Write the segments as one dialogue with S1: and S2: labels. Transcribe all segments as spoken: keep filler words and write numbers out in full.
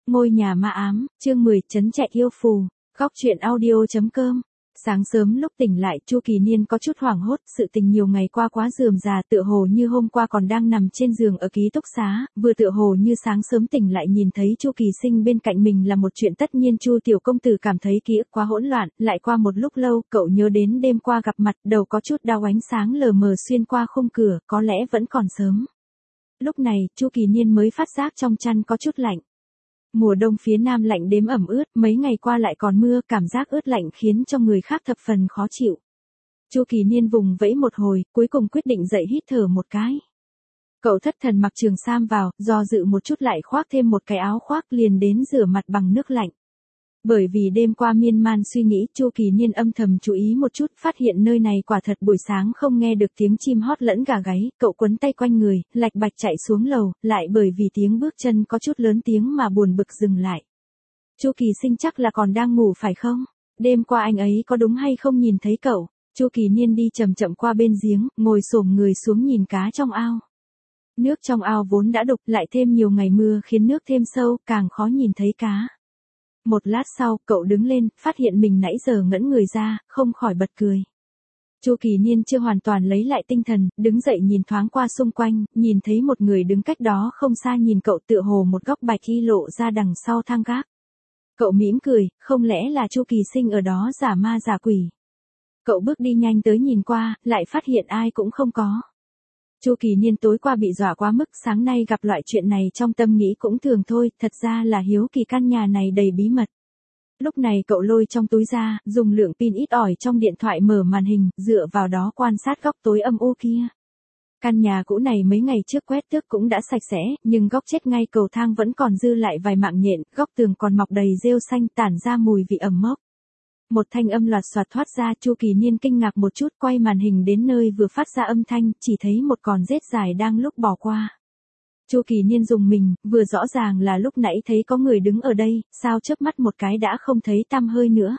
S1: Ngôi nhà ma ám, chương mười, trấn chạy yêu phù, góc truyện audio.com. Sáng sớm lúc tỉnh lại, Chu Kỳ Niên có chút hoảng hốt, sự tình nhiều ngày qua quá rườm rà, tựa hồ như hôm qua còn đang nằm trên giường ở ký túc xá, vừa tựa hồ như sáng sớm tỉnh lại nhìn thấy Chu Kỳ Sinh bên cạnh mình là một chuyện tất nhiên. Chu tiểu công tử cảm thấy ký ức quá hỗn loạn, lại qua một lúc lâu, cậu nhớ đến đêm qua gặp mặt, đầu có chút đau, ánh sáng lờ mờ xuyên qua khung cửa, có lẽ vẫn còn sớm. Lúc này, Chu Kỳ Niên mới phát giác trong chăn có chút lạnh. Mùa đông phía Nam lạnh đến ẩm ướt, mấy ngày qua lại còn mưa, cảm giác ướt lạnh khiến cho người khác thập phần khó chịu. Chu Kỳ Niên vùng vẫy một hồi, cuối cùng quyết định dậy hít thở một cái. Cậu thất thần mặc trường sam vào, do dự một chút lại khoác thêm một cái áo khoác, liền đến rửa mặt bằng nước lạnh. Bởi vì đêm qua miên man suy nghĩ, Chu Kỳ Niên âm thầm chú ý một chút, phát hiện nơi này quả thật buổi sáng không nghe được tiếng chim hót lẫn gà gáy, cậu quấn tay quanh người, lạch bạch chạy xuống lầu, lại bởi vì tiếng bước chân có chút lớn tiếng mà buồn bực dừng lại. Chu Kỳ Sinh chắc là còn đang ngủ phải không? Đêm qua anh ấy có đúng hay không nhìn thấy cậu? Chu Kỳ Niên đi chậm chậm qua bên giếng, ngồi xổm người xuống nhìn cá trong ao. Nước trong ao vốn đã đục, lại thêm nhiều ngày mưa khiến nước thêm sâu, càng khó nhìn thấy cá. Một lát sau, cậu đứng lên, phát hiện mình nãy giờ ngẩn người ra, không khỏi bật cười. Chu Kỳ Niên chưa hoàn toàn lấy lại tinh thần, đứng dậy nhìn thoáng qua xung quanh, nhìn thấy một người đứng cách đó không xa nhìn cậu, tựa hồ một góc bạch y lộ ra đằng sau thang gác. Cậu mỉm cười, không lẽ là Chu Kỳ Sinh ở đó giả ma giả quỷ. Cậu bước đi nhanh tới nhìn qua, lại phát hiện ai cũng không có. Chu Kỳ Niên tối qua bị dọa quá mức, sáng nay gặp loại chuyện này trong tâm nghĩ cũng thường thôi, thật ra là hiếu kỳ căn nhà này đầy bí mật. Lúc này cậu lôi trong túi ra, dùng lượng pin ít ỏi trong điện thoại mở màn hình, dựa vào đó quan sát góc tối âm u kia. Căn nhà cũ này mấy ngày trước quét tước cũng đã sạch sẽ, nhưng góc chết ngay cầu thang vẫn còn dư lại vài mạng nhện, góc tường còn mọc đầy rêu xanh tản ra mùi vị ẩm mốc. Một thanh âm loạt soạt thoát ra, Chu Kỳ Niên kinh ngạc một chút, quay màn hình đến nơi vừa phát ra âm thanh, chỉ thấy một con rết dài đang lúc bỏ qua. Chu Kỳ Niên rùng mình, vừa rõ ràng là lúc nãy thấy có người đứng ở đây, sao chớp mắt một cái đã không thấy tăm hơi nữa.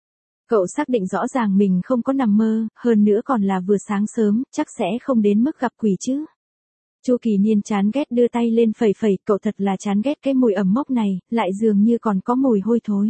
S1: Cậu xác định rõ ràng mình không có nằm mơ, hơn nữa còn là vừa sáng sớm, chắc sẽ không đến mức gặp quỷ chứ. Chu Kỳ Niên chán ghét đưa tay lên phẩy phẩy, cậu thật là chán ghét cái mùi ẩm mốc này, lại dường như còn có mùi hôi thối.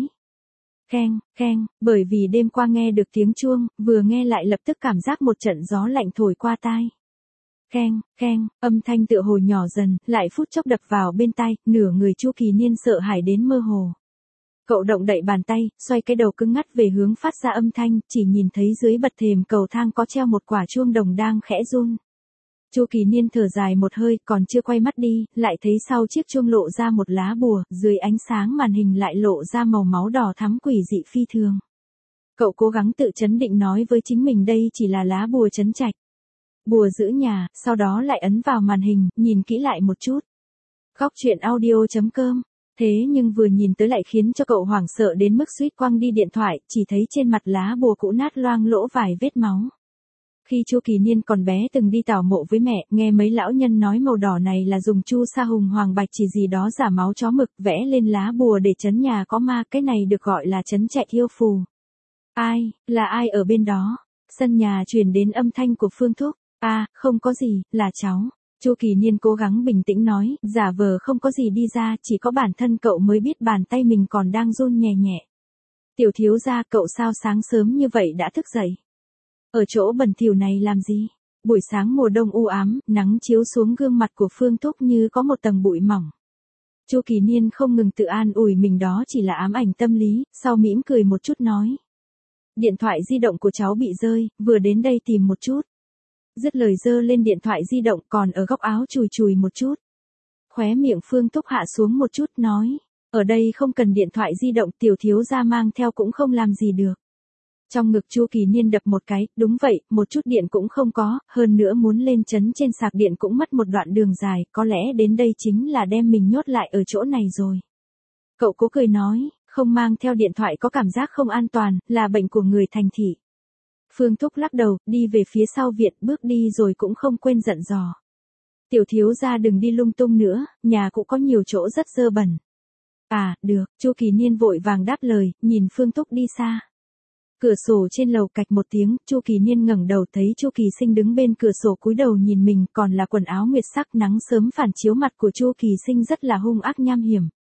S1: Keng, keng, bởi vì đêm qua nghe được tiếng chuông, vừa nghe lại lập tức cảm giác một trận gió lạnh thổi qua tai. Keng, keng, âm thanh tựa hồ nhỏ dần, lại phút chốc đập vào bên tai, nửa người Chu Kỳ Niên sợ hãi đến mơ hồ. Cậu động đậy bàn tay, xoay cái đầu cứng ngắt về hướng phát ra âm thanh, chỉ nhìn thấy dưới bậc thềm cầu thang có treo một quả chuông đồng đang khẽ run. Chu Kỳ Niên thở dài một hơi, còn chưa quay mắt đi, lại thấy sau chiếc chuông lộ ra một lá bùa, dưới ánh sáng màn hình lại lộ ra màu máu đỏ thắm quỷ dị phi thường. Cậu cố gắng tự trấn định nói với chính mình đây chỉ là lá bùa trấn trạch. Bùa giữ nhà, sau đó lại ấn vào màn hình, nhìn kỹ lại một chút. Góc truyện audio.com. Thế nhưng vừa nhìn tới lại khiến cho cậu hoảng sợ đến mức suýt quăng đi điện thoại, chỉ thấy trên mặt lá bùa cũ nát loang lỗ vài vết máu. Khi Chu Kỳ Niên còn bé từng đi tảo mộ với mẹ, nghe mấy lão nhân nói màu đỏ này là dùng chu sa hùng hoàng bạch chỉ gì đó giả máu chó mực vẽ lên lá bùa để trấn nhà có ma, cái này được gọi là trấn chạy yêu phù. Ai, là ai ở bên đó? Sân nhà truyền đến âm thanh của Phương Thúc. À, không có gì, là cháu. Chu Kỳ Niên cố gắng bình tĩnh nói, giả vờ không có gì đi ra, chỉ có bản thân cậu mới biết bàn tay mình còn đang run nhẹ nhẹ. Tiểu thiếu gia, cậu sao sáng sớm như vậy đã thức dậy? Ở chỗ bẩn thỉu này làm gì? Buổi sáng mùa đông u ám, nắng chiếu xuống gương mặt của Phương Thúc như có một tầng bụi mỏng. Chu Kỳ Niên không ngừng tự an ủi mình đó chỉ là ám ảnh tâm lý, sau mỉm cười một chút nói. Điện thoại di động của cháu bị rơi, vừa đến đây tìm một chút. Dứt lời giơ lên điện thoại di động còn ở góc áo chùi chùi một chút. Khóe miệng Phương Thúc hạ xuống một chút nói. Ở đây không cần điện thoại di động, tiểu thiếu gia mang theo cũng không làm gì được. Trong ngực Chu Kỳ Niên đập một cái, đúng vậy, một chút điện cũng không có, hơn nữa muốn lên trấn trên sạc điện cũng mất một đoạn đường dài, có lẽ đến đây chính là đem mình nhốt lại ở chỗ này rồi. Cậu cố cười nói, không mang theo điện thoại có cảm giác không an toàn, là bệnh của người thành thị. Phương Thúc lắc đầu, đi về phía sau viện, bước đi rồi cũng không quên dặn dò. Tiểu thiếu gia đừng đi lung tung nữa, nhà cũng có nhiều chỗ rất dơ bẩn. À, được, Chu Kỳ Niên vội vàng đáp lời, nhìn Phương Thúc đi xa. Cửa sổ trên lầu cạch một tiếng, Chu Kỳ Niên ngẩng đầu thấy Chu Kỳ Sinh đứng bên cửa sổ cúi đầu nhìn mình, còn là quần áo nguyệt sắc, nắng sớm phản chiếu mặt của Chu Kỳ Sinh rất là hung ác nham hiểm.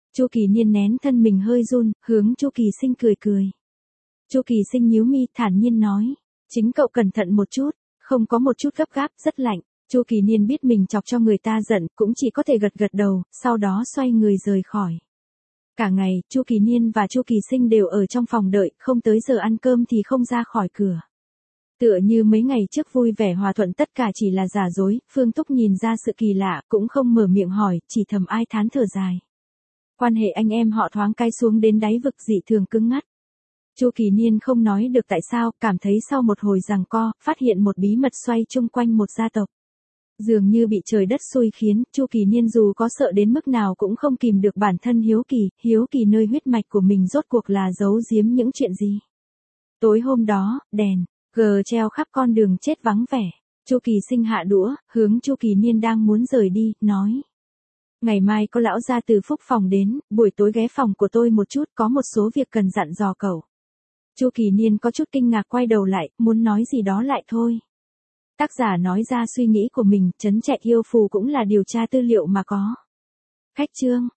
S1: Chu Kỳ Niên nén thân mình hơi run, hướng Chu Kỳ Sinh cười cười. Chu Kỳ Sinh nhíu mi, thản nhiên nói, chính cậu cẩn thận một chút, không có một chút gấp gáp, rất lạnh. Chu Kỳ Niên biết mình chọc cho người ta giận, cũng chỉ có thể gật gật đầu, sau đó xoay người rời khỏi. Cả ngày, Chu Kỳ Niên và Chu Kỳ Sinh đều ở trong phòng đợi, không tới giờ ăn cơm thì không ra khỏi cửa. Tựa như mấy ngày trước vui vẻ hòa thuận tất cả chỉ là giả dối, Phương Túc nhìn ra sự kỳ lạ, cũng không mở miệng hỏi, chỉ thầm ai thán thở dài. Quan hệ anh em họ thoáng cái xuống đến đáy vực dị thường cứng ngắt. Chu Kỳ Niên không nói được tại sao, cảm thấy sau một hồi giằng co, phát hiện một bí mật xoay chung quanh một gia tộc. Dường như bị trời đất xui khiến, Chu Kỳ Niên dù có sợ đến mức nào cũng không kìm được bản thân hiếu kỳ, hiếu kỳ nơi huyết mạch của mình rốt cuộc là giấu giếm những chuyện gì. Tối hôm đó, đèn gờ treo khắp con đường chết vắng vẻ. Chu Kỳ Sinh hạ đũa, hướng Chu Kỳ Niên đang muốn rời đi, nói. Ngày mai có lão gia từ Phúc phòng đến, buổi tối ghé phòng của tôi một chút, có một số việc cần dặn dò cậu. Chu Kỳ Niên có chút kinh ngạc quay đầu lại, muốn nói gì đó lại thôi. Tác giả nói ra suy nghĩ của mình, Trấn Trạch Yêu Phù cũng là điều tra tư liệu mà có. Khách chương.